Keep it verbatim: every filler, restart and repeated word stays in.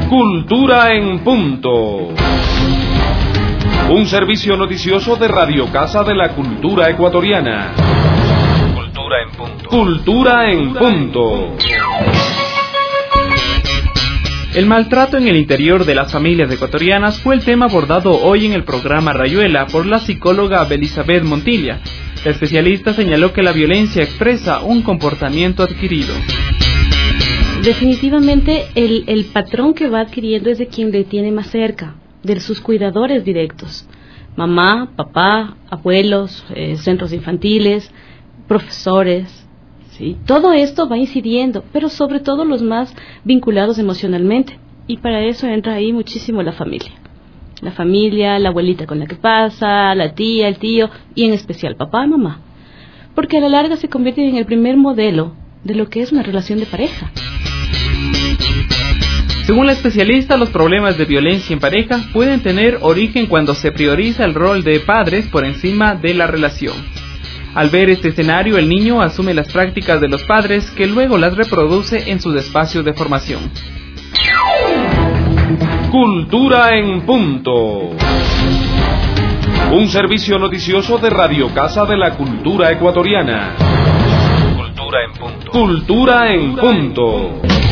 Cultura en Punto. Un servicio noticioso de Radio Casa de la Cultura Ecuatoriana. Cultura en Punto. Cultura en Punto. El maltrato en el interior de las familias ecuatorianas fue el tema abordado hoy en el programa Rayuela por la psicóloga Belizabeth Montilla. La especialista señaló que la violencia expresa un comportamiento adquirido. Definitivamente el, el patrón que va adquiriendo es de quien le tiene más cerca, de sus cuidadores directos. Mamá, papá, abuelos, eh, centros infantiles, profesores, ¿sí? Todo esto va incidiendo, pero sobre todo los más vinculados emocionalmente. Y para eso entra ahí muchísimo la familia. La familia, la abuelita con la que pasa, la tía, el tío, y en especial papá y mamá. Porque a la larga se convierten en el primer modelo de lo que es una relación de pareja. Según la especialista, los problemas de violencia en pareja pueden tener origen cuando se prioriza el rol de padres por encima de la relación. Al ver este escenario, el niño asume las prácticas de los padres que luego las reproduce en sus espacios de formación. Cultura en Punto. Un servicio noticioso de Radio Casa de la Cultura Ecuatoriana. Cultura en Punto. Cultura en Punto.